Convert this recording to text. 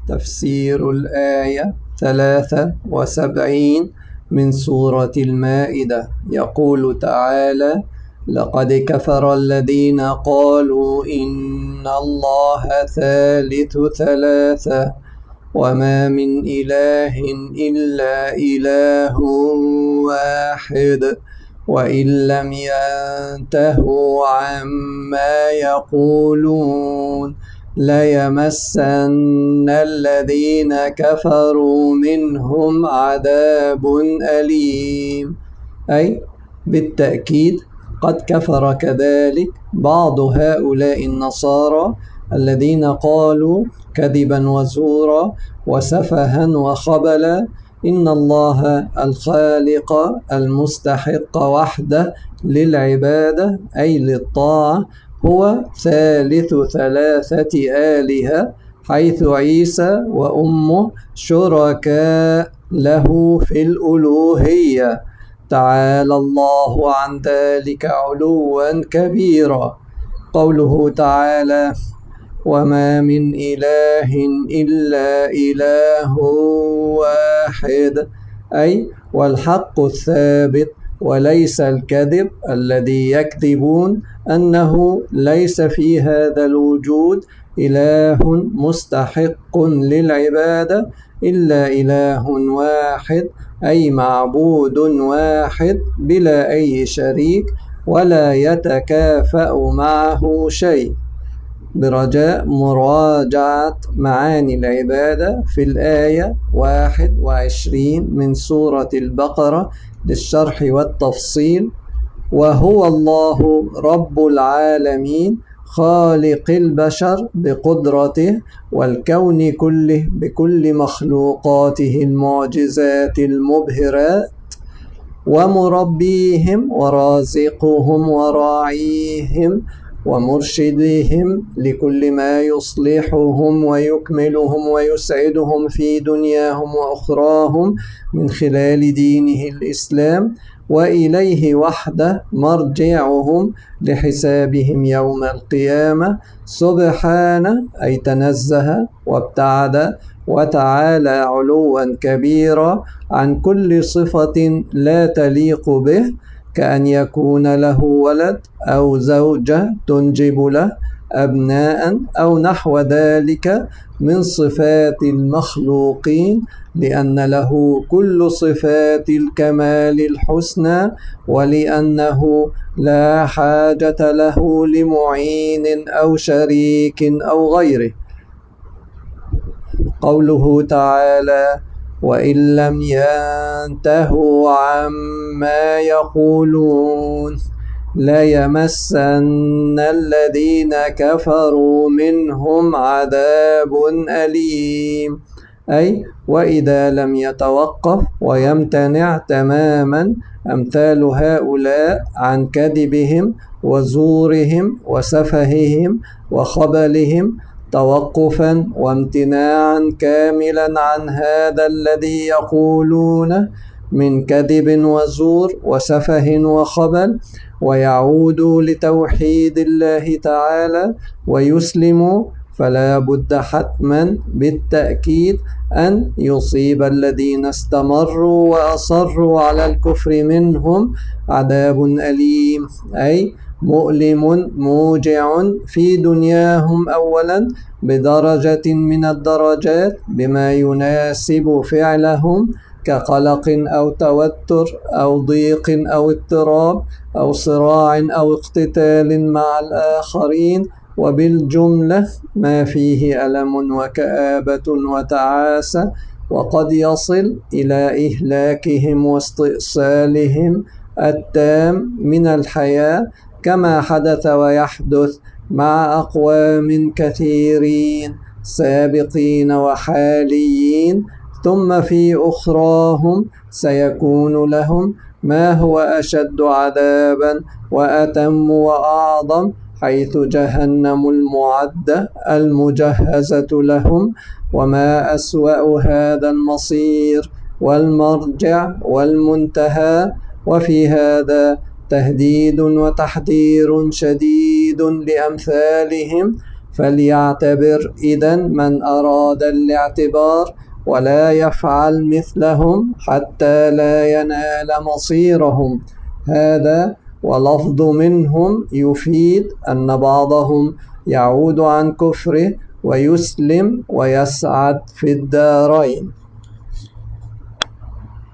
تفسير الآية 73 من سورة المائدة. يقول تعالى: لقد كفر الذين قالوا إن الله ثالث ثلاثة وما من إله إلا إله واحد وإن لم ينتهوا عما يقولون ليمسن الذين كفروا منهم عذاب أليم. أي بالتأكيد قد كفر كذلك بعض هؤلاء النصارى الذين قالوا كذبا وزورا وسفها وخبلا إن الله الخالق المستحق وحده للعبادة أي للطاعة هو ثالث ثلاثة آلهة، حيث عيسى وأمه شركاء له في الألوهية. تعالى الله عن ذلك علوا كبيرا. قوله تعالى: وما من إله إلا إله واحد، أي والحق الثابت وليس الكذب الذي يكذبون أنه ليس في هذا الوجود إله مستحق للعبادة إلا إله واحد، أي معبود واحد بلا أي شريك ولا يتكافأ معه شيء. برجاء مراجعة معاني العبادة في الآية 21 من سورة البقرة للشرح والتفصيل. وهو الله رب العالمين خالق البشر بقدرته والكون كله بكل مخلوقاته المعجزات المبهرات، ومربيهم ورازقهم وراعيهم ومرشدهم لكل ما يصلحهم ويكملهم ويسعدهم في دنياهم وأخراهم من خلال دينه الإسلام، وإليه وحده مرجعهم لحسابهم يوم القيامة. سبحانه أي تنزه وابتعد وتعالى علوا كبيرا عن كل صفة لا تليق به، كأن يكون له ولد أو زوجة تنجب له أبناء أو نحو ذلك من صفات المخلوقين، لأن له كل صفات الكمال الحسنى، ولأنه لا حاجة له لمعين أو شريك أو غيره. قوله تعالى: وإن لم ينتهوا عما يقولون ليمسن الذين كفروا منهم عذاب أليم، أي وإذا لم يتوقف ويمتنع تماما أمثال هؤلاء عن كذبهم وزورهم وسفههم وخبلهم توقفا وامتناعا كاملا عن هذا الذي يقولونه من كذب وزور وسفه وخبل، ويعودوا لتوحيد الله تعالى ويسلموا، فلا بد حتما بالتأكيد أن يصيب الذين استمروا وأصروا على الكفر منهم عذاب أليم، أي مؤلم موجع في دنياهم أولا بدرجة من الدرجات بما يناسب فعلهم كقلق أو توتر أو ضيق أو اضطراب أو صراع أو اقتتال مع الآخرين، وبالجملة ما فيه ألم وكآبة وتعاسة، وقد يصل إلى إهلاكهم واستئصالهم التام من الحياة، كما حدث ويحدث مع أقوام كثيرين سابقين وحاليين، ثم في أخراهم سيكون لهم ما هو أشد عذابا وأتم وأعظم، حيث جهنم المعدة المجهزة لهم. وما أسوأ هذا المصير والمرجع والمنتهى. وفي هذا تهديد وتحذير شديد لأمثالهم، فليعتبر إذن من أراد الاعتبار ولا يفعل مثلهم حتى لا ينال مصيرهم. هذا ولفظ منهم يفيد أن بعضهم يعود عن كفره ويسلم ويسعد في الدارين.